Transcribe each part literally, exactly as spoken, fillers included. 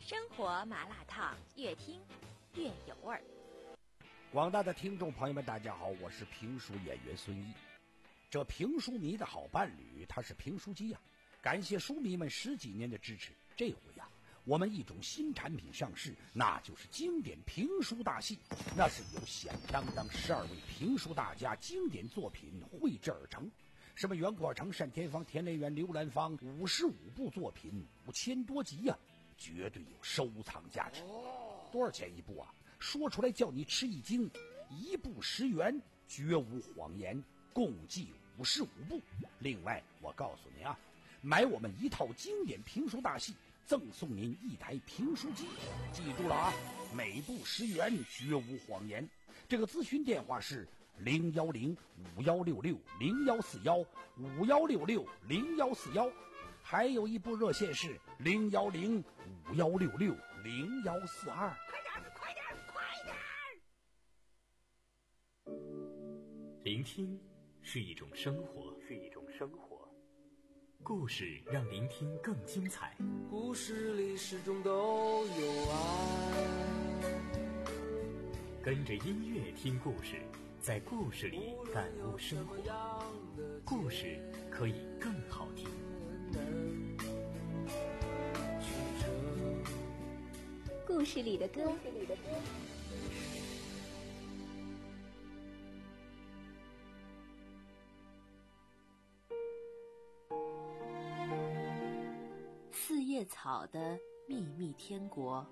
生活麻辣烫，越听越有味儿。 广大的听众朋友们，大家好，我是评书演员孙一。这评书迷的好伴侣，他是评书机呀、啊。感谢书迷们十几年的支持，这回呀、啊，我们一种新产品上市，那就是经典评书大戏。那是由响当当十二位评书大家经典作品绘制而成。什么袁阔成、单田芳、田连元、刘兰芳，五十五部作品，五千多集呀、啊，绝对有收藏价值。多少钱一部啊？说出来叫你吃一惊，一部十元，绝无谎言，共计五十五部。另外，我告诉您啊，买我们一套经典评书大戏，赠送您一台评书机。记住了啊，每部十元，绝无谎言。这个咨询电话是零幺零五幺六六零幺四幺五幺六六零幺四幺，还有一部热线是零幺零五幺六六零幺四二。 快点，快点，快点！ 聆听是一种生活，是一种生活。故事让聆听更精彩。 故事里始终都有爱。 跟着音乐听故事，在故事里感悟生活。故事可以更好听。 故事里的歌，故事里的歌。四叶草的秘密天国。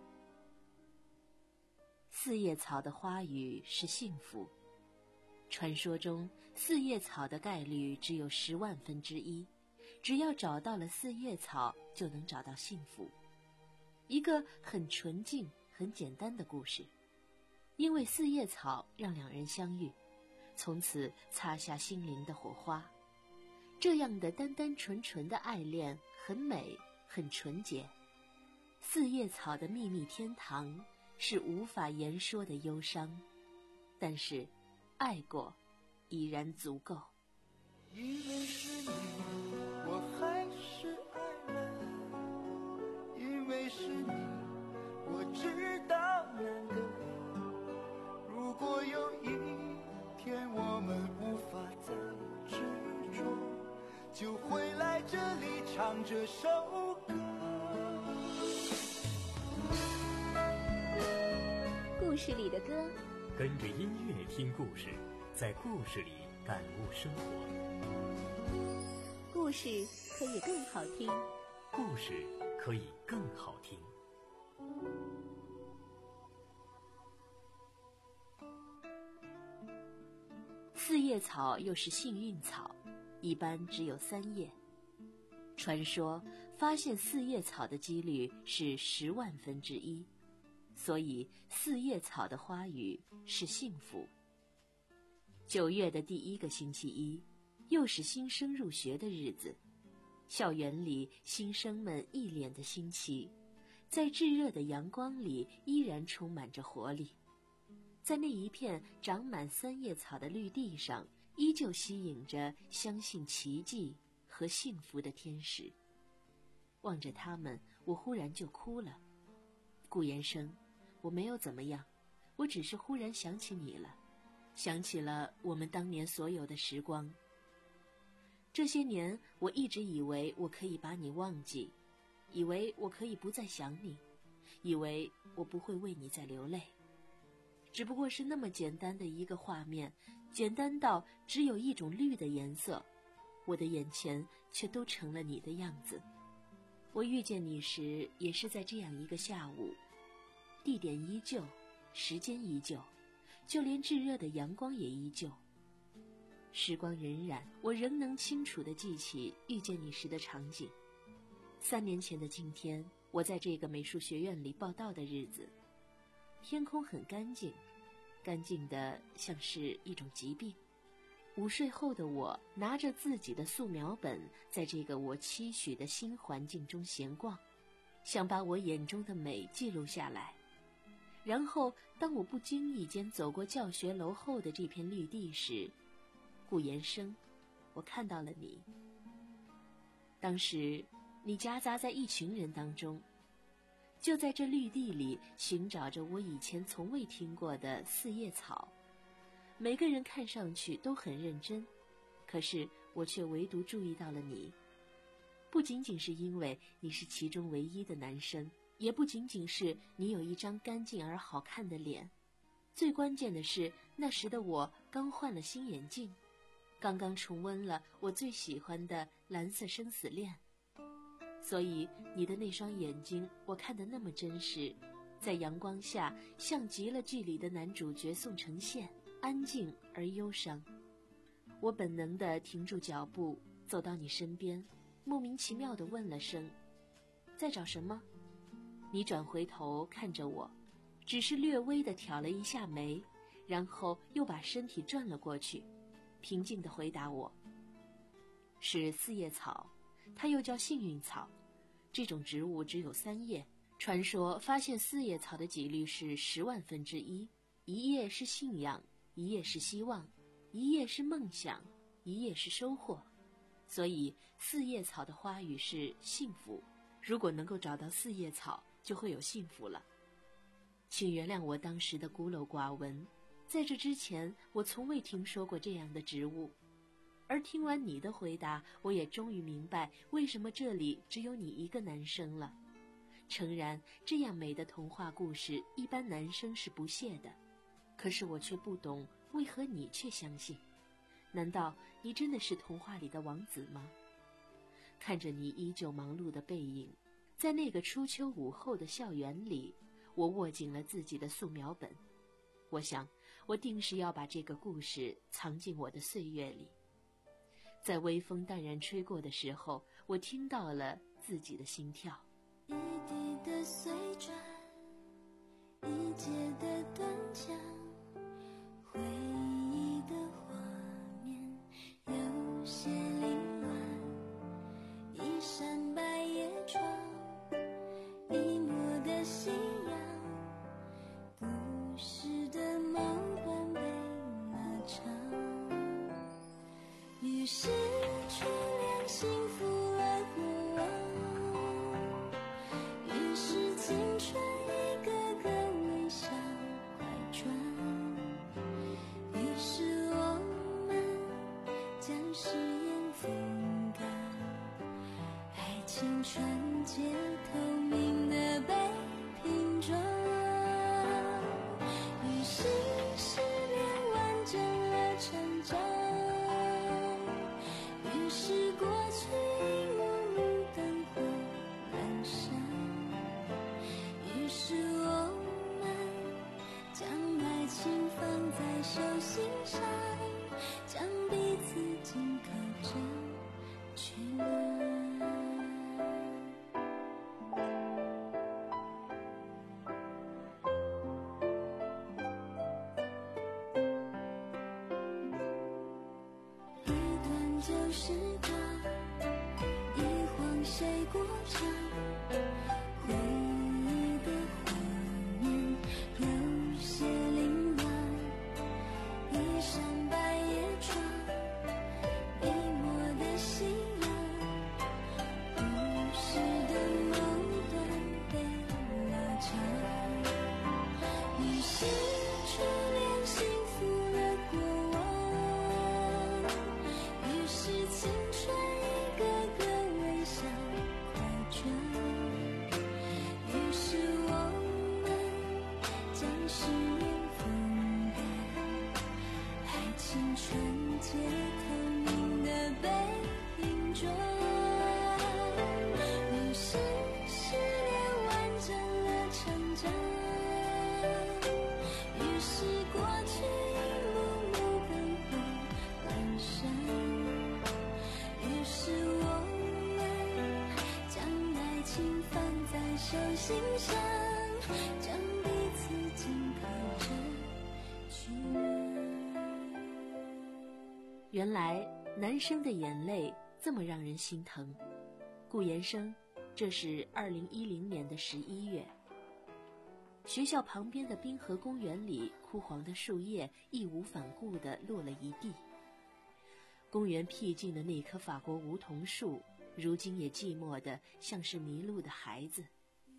四叶草的花语是幸福。传说中，四叶草的概率只有十万分之一，只要找到了四叶草，就能找到幸福。一个很纯净、很简单的故事，因为四叶草让两人相遇，从此擦下心灵的火花。这样的单单纯纯的爱恋，很美，很纯洁。四叶草的秘密天堂是无法言说的忧伤，但是爱过已然足够。 因为是你，我还是爱了，因为是你，我知道难得。如果有一天我们无法再执着，就会来这里唱这首歌。 故事里的歌， 跟着音乐听故事，在故事里感悟生活。 故事可以更好听。 故事可以更好听。 四叶草又是幸运草，一般只有三叶。传说发现四叶草的几率是十万分之一，所以四叶草的花语是幸福。九月的第一个星期一，又是新生入学的日子，校园里新生们一脸的新奇，在炙热的阳光里依然充满着活力。在那一片长满三叶草的绿地上，依旧吸引着相信奇迹和幸福的天使。望着他们，我忽然就哭了。顾延生，我没有怎么样，我只是忽然想起你了，想起了我们当年所有的时光。这些年，我一直以为我可以把你忘记，以为我可以不再想你，以为我不会为你再流泪。只不过是那么简单的一个画面，简单到只有一种绿的颜色，我的眼前却都成了你的样子。我遇见你时，也是在这样一个下午，地点依旧，时间依旧，就连炙热的阳光也依旧。时光荏苒，我仍能清楚地记起遇见你时的场景。三年前的今天，我在这个美术学院里报到的日子，天空很干净，干净的像是一种疾病。午睡后的我，拿着自己的素描本，在这个我期许的新环境中闲逛，想把我眼中的美记录下来。然后，当我不经意间走过教学楼后的这片绿地时，顾延生，我看到了你。当时，你夹杂在一群人当中， 就在这绿地里寻找着我以前从未听过的四叶草。每个人看上去都很认真，可是我却唯独注意到了你。不仅仅是因为你是其中唯一的男生，也不仅仅是你有一张干净而好看的脸，最关键的是那时的我刚换了新眼镜，刚刚重温了我最喜欢的蓝色生死恋。所以你的那双眼睛我看得那么真实，在阳光下像极了剧里的男主角宋承宪，安静而忧伤。我本能地停住脚步，走到你身边，莫名其妙地问了声：在找什么？你转回头看着我，只是略微地挑了一下眉，然后又把身体转了过去，平静地回答我：是四叶草，它又叫幸运草。这种植物只有三叶，传说发现四叶草的几率是十万分之一，一叶是信仰，一叶是希望，一叶是梦想，一叶是收获。所以四叶草的花语是幸福，如果能够找到四叶草，就会有幸福了。请原谅我当时的孤陋寡闻，在这之前我从未听说过这样的植物。而听完你的回答，我也终于明白为什么这里只有你一个男生了。诚然，这样美的童话故事一般男生是不屑的，可是我却不懂为何你却相信。难道你真的是童话里的王子吗？看着你依旧忙碌的背影，在那个初秋午后的校园里，我握紧了自己的素描本。我想我定是要把这个故事藏进我的岁月里。在微风淡然吹过的时候，我听到了自己的心跳。 一滴的碎砖，一截的断墙，回忆的画面有些凌乱，一扇百叶窗，一抹的夕阳，故事的某段被拉长，于是初恋幸福了过往，于是青春一个个微笑快转，于是我们将誓言风干，爱情纯洁透明的被拼装，于是失恋完整了成长，于是过去一幕幕灯火阑珊，于是我们将爱情放在手心上，将彼此紧靠着取暖。一段旧时光，一晃谁过场，回忆的画面有些凌乱，一扇百叶窗，一抹的夕阳，故事的某段被拉长，于是初恋幸福了过往，于是青春一个个微笑快转，于是我们将誓言风干，爱情纯洁透明的被拼装，于是失恋完整了成长，于是过去一幕幕灯火阑珊，于是我们将爱情放在手心上，将彼此紧靠着取暖。 原来男生的眼泪这么让人心疼。顾延生，这是二零一零年的十一月，学校旁边的滨河公园里，枯黄的树叶义无反顾地落了一地。公园僻静的那棵法国梧桐树，如今也寂寞得像是迷路的孩子。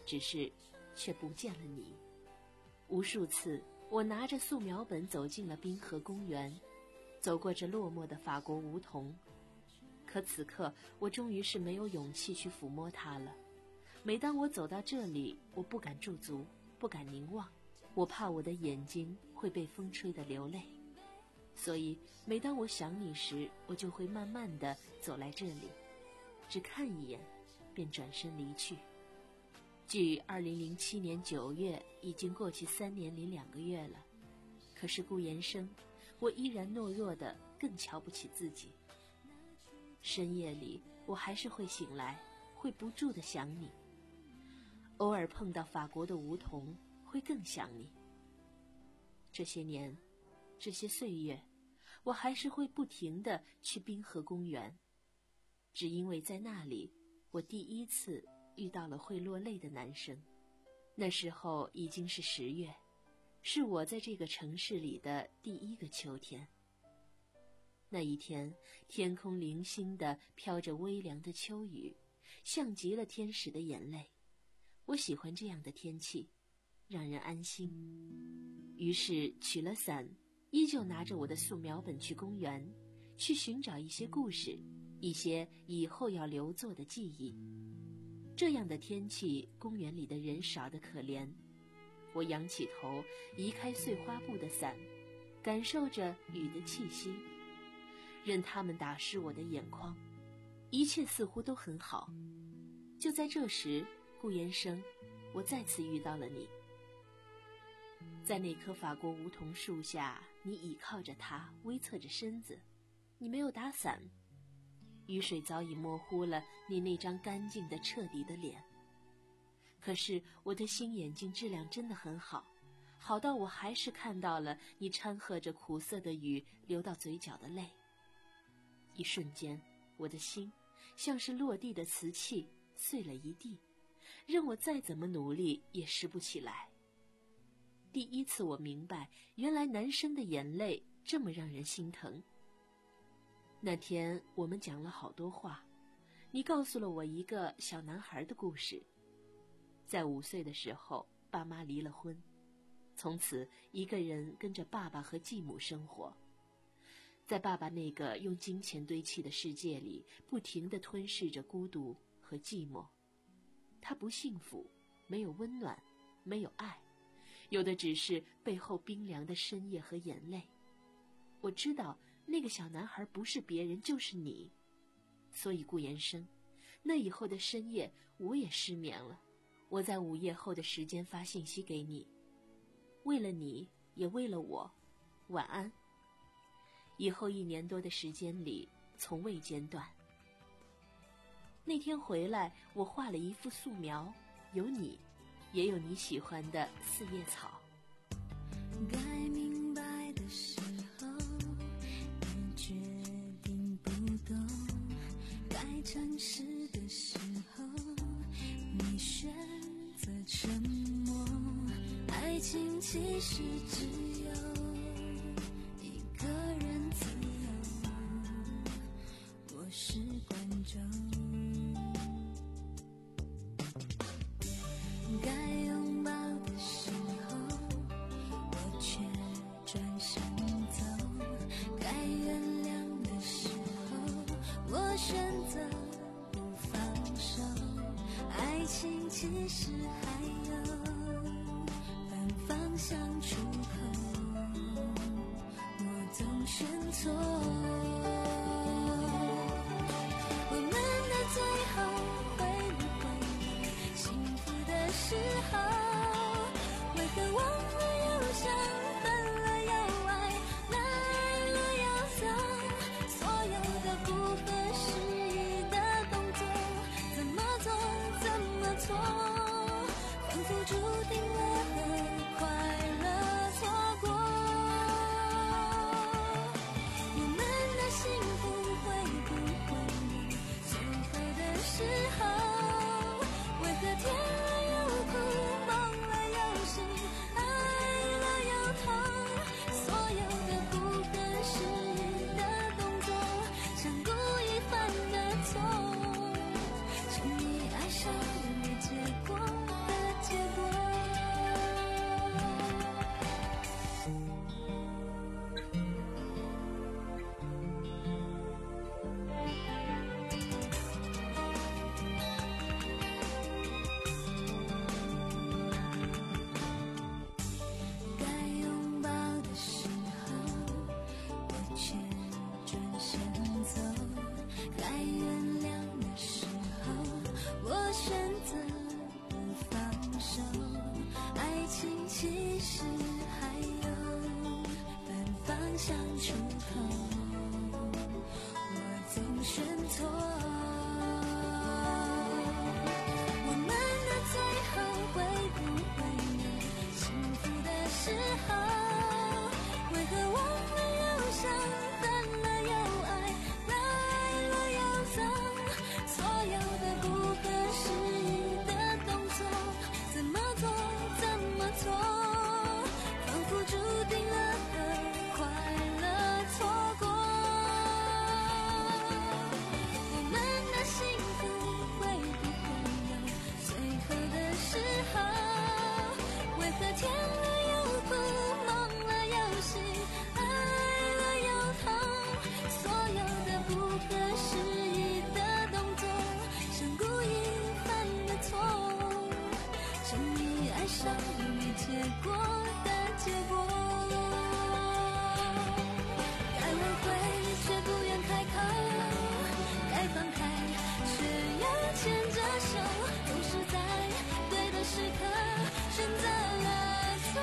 只是却不见了你。无数次我拿着素描本走进了滨河公园，走过这落寞的法国梧桐，可此刻我终于是没有勇气去抚摸它了。每当我走到这里，我不敢驻足，不敢凝望，我怕我的眼睛会被风吹得流泪。所以每当我想你时，我就会慢慢地走来这里，只看一眼便转身离去。距二零零七年九月已经过去三年零两个月了，可是顾延生，我依然懦弱的更瞧不起自己。深夜里我还是会醒来，会不住的想你，偶尔碰到法国的梧桐，会更想你。这些年，这些岁月，我还是会不停地去滨河公园，只因为在那里，我第一次遇到了会落泪的男生。那时候已经是十月，是我在这个城市里的第一个秋天。那一天，天空零星地飘着微凉的秋雨，像极了天使的眼泪。我喜欢这样的天气，让人安心。于是取了伞，依旧拿着我的素描本去公园，去寻找一些故事，一些以后要留作的记忆。这样的天气，公园里的人少得可怜。我仰起头，移开碎花布的伞，感受着雨的气息，任它们打湿我的眼眶，一切似乎都很好。就在这时，顾延生，我再次遇到了你。在那棵法国梧桐树下，你倚靠着它，微侧着身子，你没有打伞，雨水早已模糊了你那张干净的彻底的脸。可是我的新眼镜质量真的很好，好到我还是看到了你掺和着苦涩的雨流到嘴角的泪。一瞬间，我的心像是落地的瓷器，碎了一地，任我再怎么努力也拾不起来。第一次我明白，原来男生的眼泪这么让人心疼。那天我们讲了好多话，你告诉了我一个小男孩的故事。在五岁的时候，爸妈离了婚，从此一个人跟着爸爸和继母生活。在爸爸那个用金钱堆砌的世界里，不停地吞噬着孤独和寂寞。他不幸福，没有温暖，没有爱，有的只是背后冰凉的深夜和眼泪。我知道那个小男孩不是别人，就是你。所以顾延生，那以后的深夜我也失眠了。我在午夜后的时间发信息给你，为了你，也为了我，晚安。以后一年多的时间里，从未间断。那天回来，我画了一幅素描，有你，也有你喜欢的四叶草。 该明白的时候，你决定不懂；该诚实的时候，你选择沉默。爱情其实只有一个人自由，我是观众。该拥抱的时候，我却转身走；该原谅的时候，我选择不放手。爱情其实还有反方向出口，我总选错。我们的最后会不会幸福的时候，为何忘了又想，分了又爱，来了又走，所有的不合时宜的动作，怎么做怎么错，仿佛注定了和快乐错过。我们的幸福会不会最后的时候，为何甜了又苦，梦了又醒，爱了又痛，所有的不合时宜的动作，像故意犯的错，轻易爱上没结果的其实还有反方向出口，我总选错。我们的最后会不会有幸福的时候？为何忘了忧伤，恨了又爱，来了又走，所有的不合时宜的动作，怎么做怎么做，仿佛注定了和快乐错过。我们的幸福会不会有最后的时候？为何甜了又苦，梦了又醒，爱了又痛，所有的不合时宜的动作，像故意犯的错，沉迷爱上没结果的结果。该挽回却不愿开口，该放开却要牵着手，总是在对的时刻选择了错。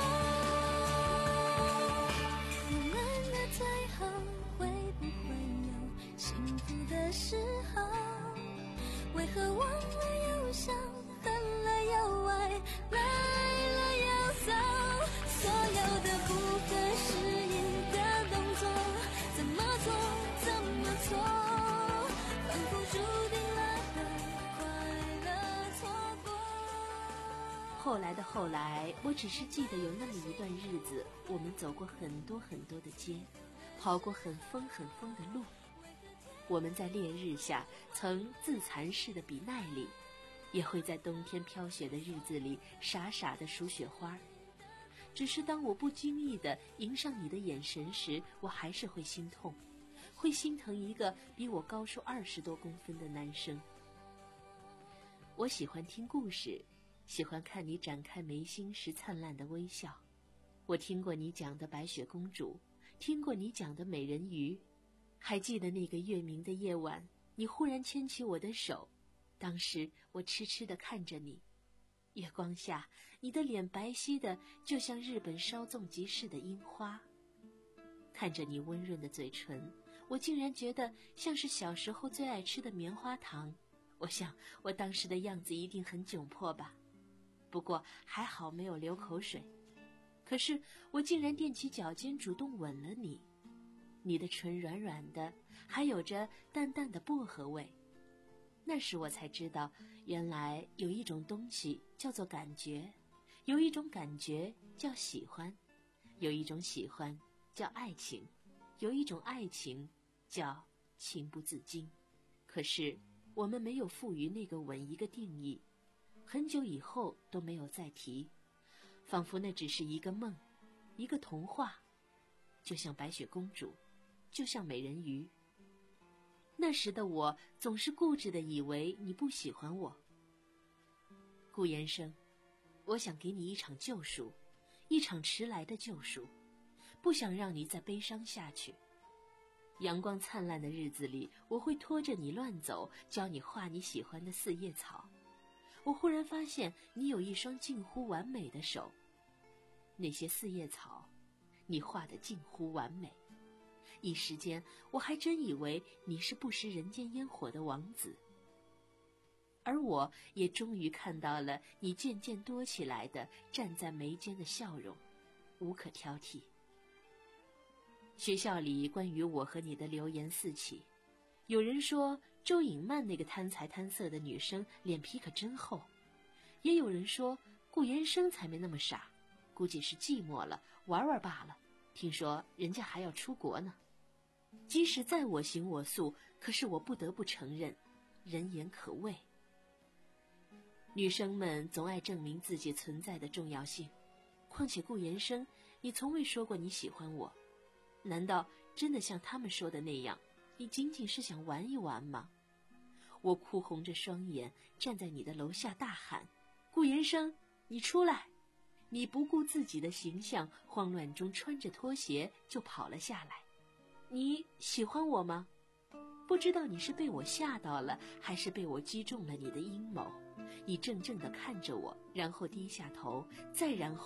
我们的最后会不会有幸福的时候？为何忘了忧伤，恨了又爱，来了又走，所有的不合时宜的动作，怎么做怎么做，仿佛注定了和快乐错过。 后来的后来，我只是记得有那么一段日子，我们走过很多很多的街，跑过很疯很疯的路。我们在烈日下曾自残似的比耐力，也会在冬天飘雪的日子里傻傻地数雪花。只是当我不经意地迎上你的眼神时，我还是会心痛，会心疼一个比我高出二十多公分的男生。我喜欢听故事，喜欢看你展开眉心时灿烂的微笑。我听过你讲的白雪公主，听过你讲的美人鱼，还记得那个月明的夜晚，你忽然牵起我的手，当时我痴痴地看着你，月光下你的脸白皙的就像日本稍纵即逝的樱花。看着你温润的嘴唇，我竟然觉得像是小时候最爱吃的棉花糖。我想我当时的样子一定很窘迫吧，不过还好没有流口水。可是我竟然踮起脚尖主动吻了你，你的唇软软的，还有着淡淡的薄荷味。那时我才知道，原来有一种东西叫做感觉，有一种感觉叫喜欢，有一种喜欢叫爱情，有一种爱情叫情不自禁。可是我们没有赋予那个吻一个定义，很久以后都没有再提，仿佛那只是一个梦，一个童话，就像白雪公主，就像美人鱼。那时的我总是固执地以为你不喜欢我。顾延生，我想给你一场救赎，一场迟来的救赎，不想让你再悲伤下去。阳光灿烂的日子里，我会拖着你乱走，教你画你喜欢的四叶草。我忽然发现你有一双近乎完美的手，那些四叶草你画得近乎完美。一时间我还真以为你是不食人间烟火的王子，而我也终于看到了你渐渐多起来的站在眉间的笑容，无可挑剔。学校里关于我和你的流言四起，有人说周颖曼那个贪财贪色的女生脸皮可真厚，也有人说顾延生才没那么傻，估计是寂寞了玩玩罢了，听说人家还要出国呢。即使再我行我素，可是我不得不承认，人言可畏。女生们总爱证明自己存在的重要性，况且顾延生，你从未说过你喜欢我，难道真的像他们说的那样，你仅仅是想玩一玩吗？我哭红着双眼站在你的楼下大喊，顾延生，你出来！你不顾自己的形象，慌乱中穿着拖鞋就跑了下来。你喜欢我吗？不知道你是被我吓到了，还是被我击中了你的阴谋。你怔怔地看着我，然后低下头，再然后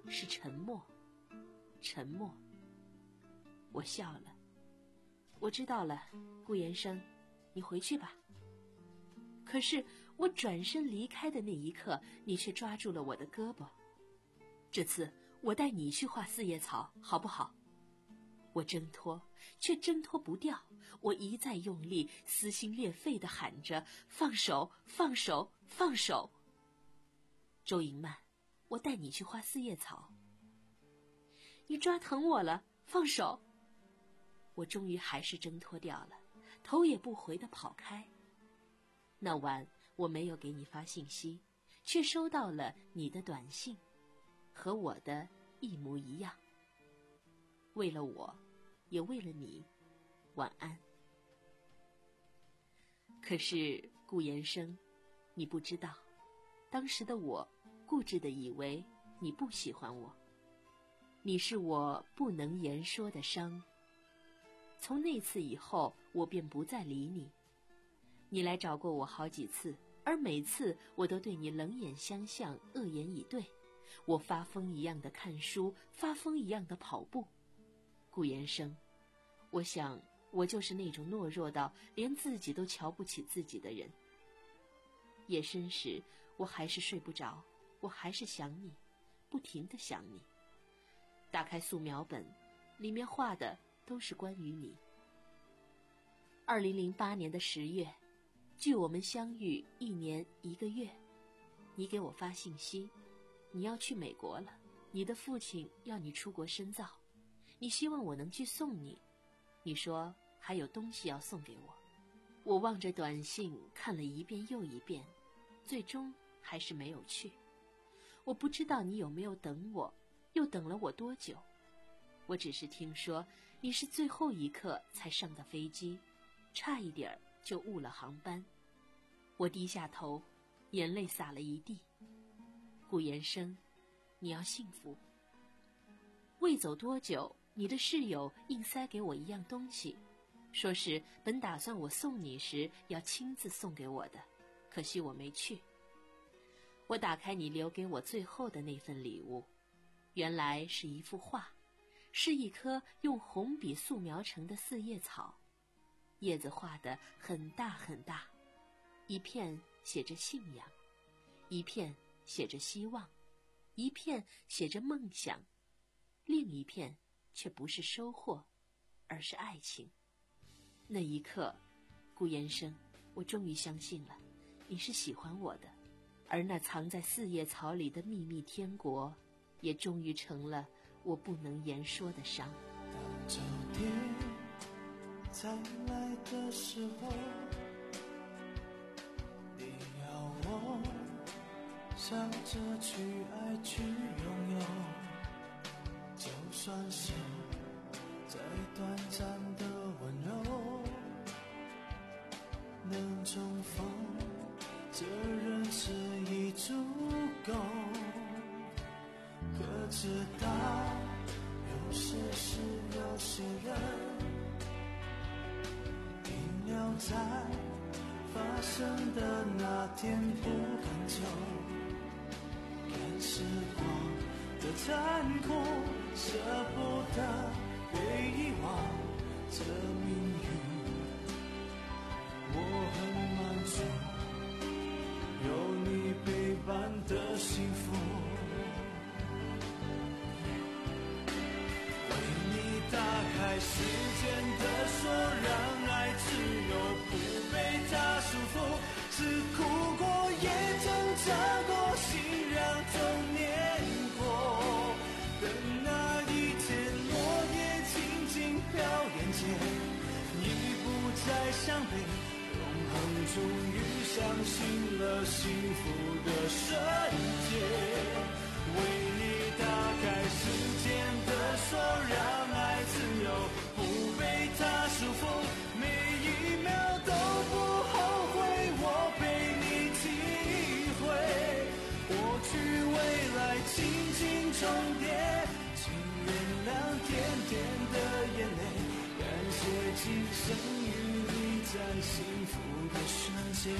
是沉默，沉默。我笑了。我知道了，顾延生，你回去吧。可是我转身离开的那一刻，你却抓住了我的胳膊。这次我带你去画四叶草，好不好？我挣脱，却挣脱不掉。我一再用力，撕心裂肺地喊着：放手，放手，放手！周莹曼，我带你去画四叶草。你抓疼我了，放手！我终于还是挣脱掉了，头也不回地跑开。那晚我没有给你发信息，却收到了你的短信，和我的一模一样。为了我，也为了你，晚安。可是顾延生，你不知道，当时的我固执地以为你不喜欢我，你是我不能言说的伤。从那次以后，我便不再理你。你来找过我好几次，而每次我都对你冷眼相向，恶言以对。我发疯一样的看书，发疯一样的跑步。顾延生，我想我就是那种懦弱到连自己都瞧不起自己的人。夜深时，我还是睡不着，我还是想你，不停地想你。打开素描本，里面画的都是关于你。二零零八年的十月，距我们相遇一年一个月，你给我发信息，你要去美国了，你的父亲要你出国深造，你希望我能去送你，你说还有东西要送给我。我望着短信看了一遍又一遍，最终还是没有去。我不知道你有没有等我，又等了我多久。我只是听说你是最后一刻才上的飞机，差一点就误了航班。我低下头，眼泪洒了一地。顾延生，你要幸福。未走多久，你的室友硬塞给我一样东西，说是本打算我送你时要亲自送给我的，可惜我没去。我打开你留给我最后的那份礼物，原来是一幅画，是一棵用红笔素描成的四叶草，叶子画得很大很大，一片写着信仰，一片写着希望，一片写着梦想，另一片却不是收获，而是爱情。那一刻，顾延生，我终于相信了，你是喜欢我的，而那藏在四叶草里的秘密天国，也终于成了我不能言说的伤。 当秋天再来的时候，你要我笑着去爱去拥有，就算是再短暂的温柔，能重逢这人世已足够。可知道有些事有些人停留在发生的那天不肯走，看时光的残酷，舍不得被遗忘这命运。我很满足有你陪伴的幸福，为你打开时间的锁，让爱自由不被它束缚，是哭过也挣扎过，心让痛碾过，等那一天落叶静静飘眼前，已不再伤悲，永恒终于相信了幸福的瞬间。为你打开时间的锁，让爱自由不被它束缚，每一秒都不后悔我陪你体会，过去未来轻轻重叠，请原谅甜甜的眼泪，感谢今生与你在幸福的瞬间，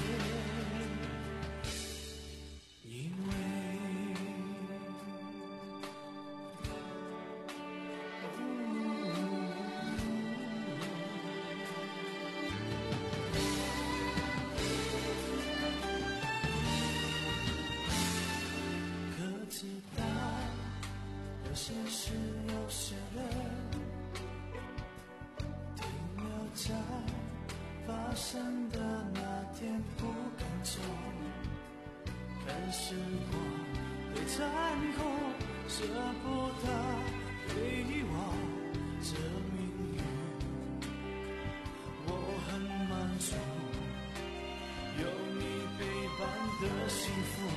因为知道，有些事有些人停留在发生的那天不敢走，看时光被残酷，舍不得被遗忘，这命运我很满足，有你陪伴的幸福，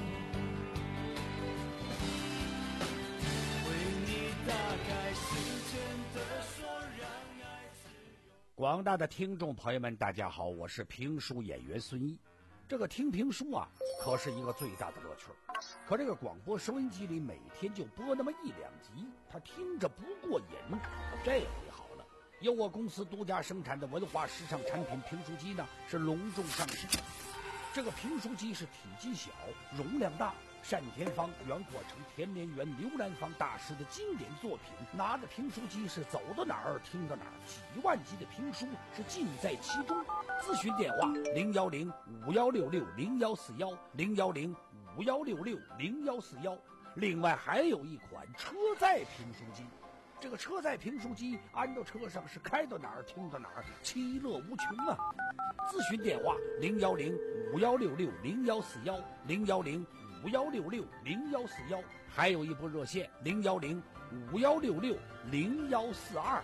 为你打开时间的锁，让爱自由。 广大的听众朋友们，大家好，我是评书演员孙一。这个听评书啊，可是一个最大的乐趣。可这个广播收音机里每天就播那么一两集，他听着不过瘾。这回好了，由我公司独家生产的文化时尚产品评书机呢，是隆重上市。这个评书机是体积小，容量大，单田芳、袁阔成、田连元、刘兰芳大师的经典作品。拿着评书机是走到哪儿听到哪儿，几万集的评书是尽在其中。咨询电话零幺零五幺六六零幺四幺零幺零五幺六六零幺四幺。另外还有一款车载评书机，这个车载评书机安到车上是开到哪儿听到哪儿，其乐无穷啊！咨询电话零幺零五幺六六零幺四幺零幺零五幺六六零幺四幺，还有一部热线零幺零五幺六六零幺四二。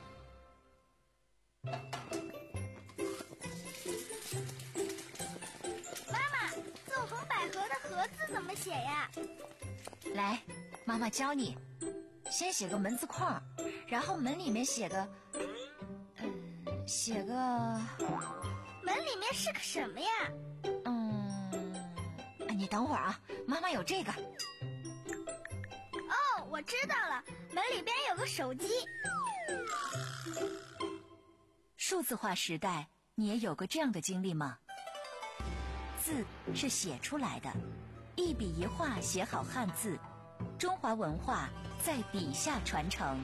纵横捭阖的阖字怎么写呀？ 来，妈妈教你，先写个门字框，然后门里面写个，嗯，写个， 门里面是个什么呀？ 嗯，你等会儿啊，妈妈有这个。 哦，我知道了，门里边有个手机。 数字化时代，你也有过这样的经历吗？字是写出来的，一笔一画写好汉字，中华文化在笔下传承。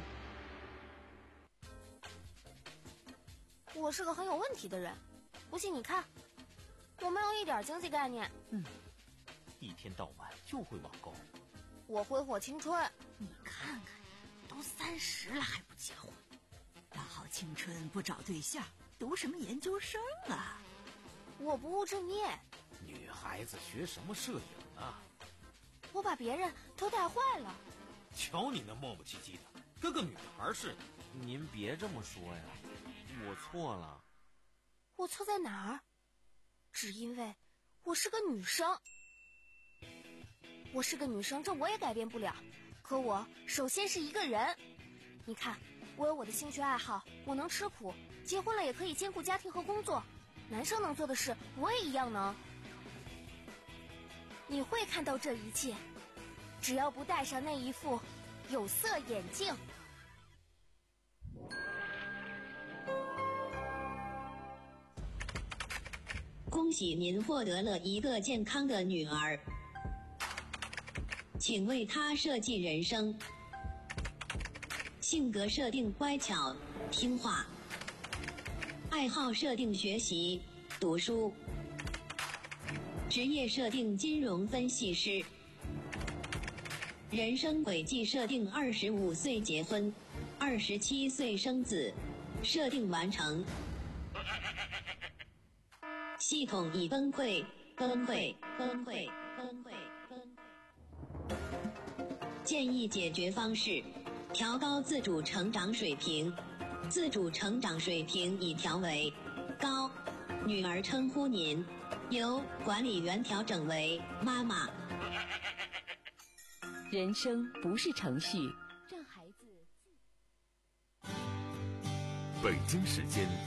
我是个很有问题的人，不信你看，我没有一点经济概念。 嗯，一天到晚就会网购。 我挥霍青春。 你看看，都三十了还不结婚，大好青春不找对象，读什么研究生啊？ 我不务正业。 女孩子学什么摄影啊？ 我把别人都带坏了。 瞧你那磨磨唧唧的，跟个女孩似的。 您别这么说呀，我错了。 我错在哪儿？只因为我是个女生。我是个女生，这我也改变不了。可我首先是一个人。你看，我有我的兴趣爱好，我能吃苦，结婚了也可以兼顾家庭和工作。男生能做的事，我也一样能。你会看到这一切，只要不戴上那一副有色眼镜。 恭喜您获得了一个健康的女儿，请为她设计人生。性格设定乖巧听话，爱好设定学习读书，职业设定金融分析师，人生轨迹设定二十五岁结婚，二十七岁生子，设定完成。系统已崩溃，崩溃，崩溃，崩溃，崩溃。建议解决方式：调高自主成长水平。自主成长水平已调为高，女儿称呼您，由管理员调整为妈妈。 人生不是程序，让孩子。 北京时间